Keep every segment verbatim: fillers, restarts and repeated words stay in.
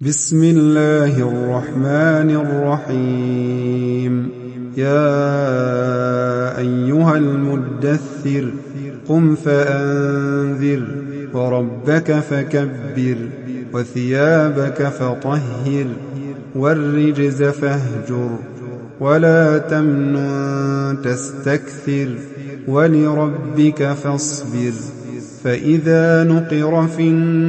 بسم الله الرحمن الرحيم. يا أيها المدثر قم فأنذر وربك فكبر وثيابك فطهر والرجز فاهجر ولا تمنن تستكثر ولربك فاصبر فإذا نقر في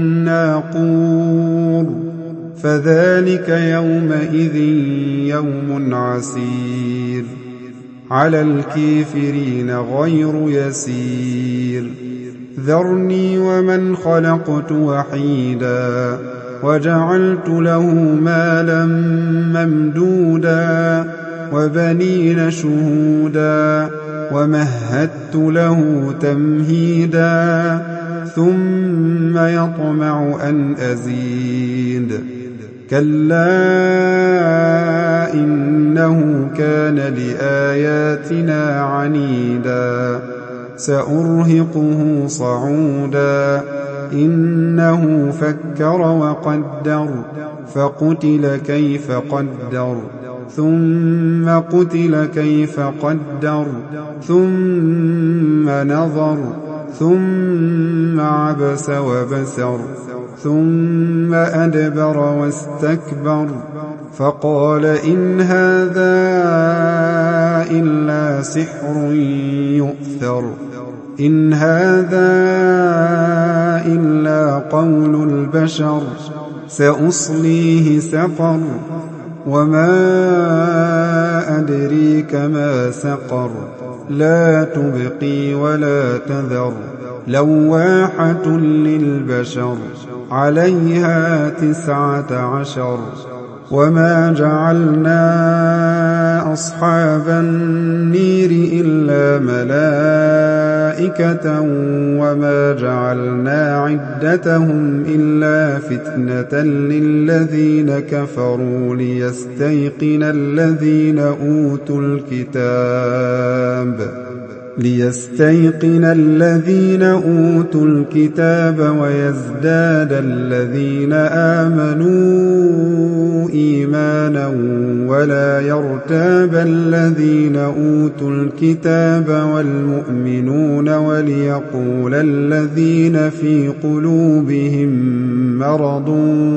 الناقور فذلك يومئذ يوم عسير على الكافرين غير يسير. ذرني ومن خلقت وحيدا وجعلت له مالا ممدودا وبنين شهودا ومهدت له تمهيدا ثم يطمع أن أزيد كلا إنه كان لآياتنا عنيدا سأرهقه صعودا إنه فكر وقدر فقتل كيف قدر ثم قتل كيف قدر ثم نظر ثم عبس وبسر ثم أدبر واستكبر فقال إن هذا إلا سحر يؤثر إن هذا إلا قول البشر سأصليه سقر وما أدريك ما سقر لا تبقي ولا تذر لواحة للبشر عليها تسعة عشر. وما جعلنا أصحاب النير إلا ملائكة وما جعلنا عدتهم إلا فتنة للذين كفروا ليستيقن الذين أوتوا الكتاب ليستيقن الذين أوتوا الكتاب ويزداد الذين آمنوا إيمانا ولا يرتاب الذين أوتوا الكتاب والمؤمنون وليقول الذين في قلوبهم مرض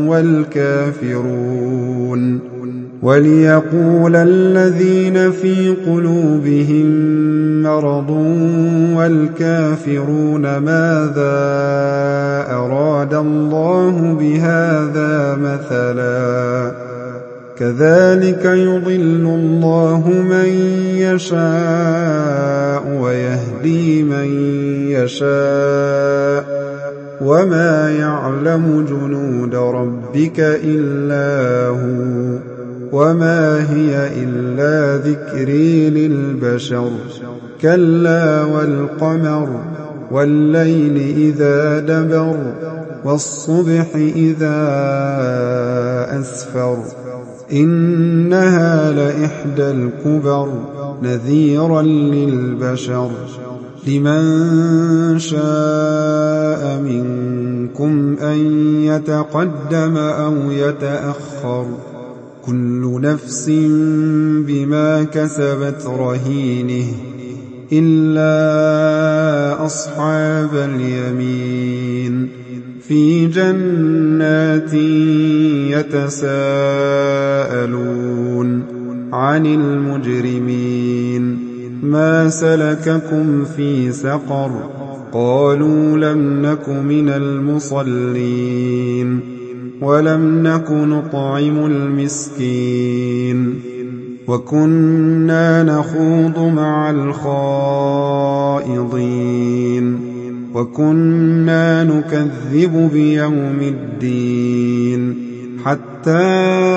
والكافرون وليقول الذين في قلوبهم مرض والكافرون ماذا أراد الله بهذا مثلا كذلك يضل الله من يشاء ويهدي من يشاء وما يعلم جنود ربك إلا هو وما هي إلا ذكري للبشر كلا والقمر والليل إذا دبر والصبح إذا أسفر إنها لإحدى الكبر نذيرا للبشر لمن شاء منكم أن يتقدم أو يتأخر كل نفس بما كسبت رهينه إلا أصحاب اليمين في جنات يتساءلون عن المجرمين ما سلككم في سقر قالوا لم نك من المصلين ولم نك نطعم المسكين وكنا نخوض مع الخائضين وكنا نكذب بيوم الدين حتى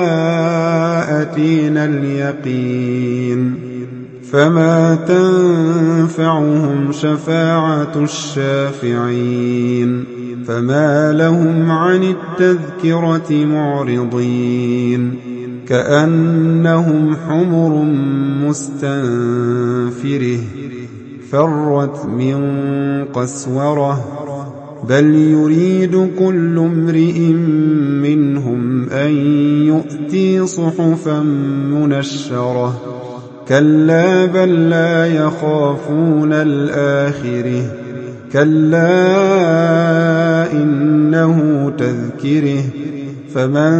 أتينا اليقين فما تنفعهم شفاعة الشافعين فما لهم عن التذكرة معرضين كأنهم حمر مستنفره فرت من قسورة بل يريد كل امرئ منهم أن يؤتي صحفا منشرة كلا بل لا يخافون الآخرة كلا إنه تذكره فمن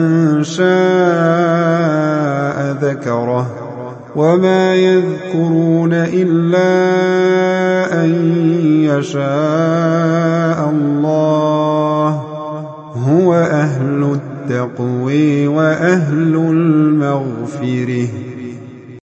شاء ذكره وما يذكرون إلا أن يشاء الله هو أهل التقوى وأهل المغفرة.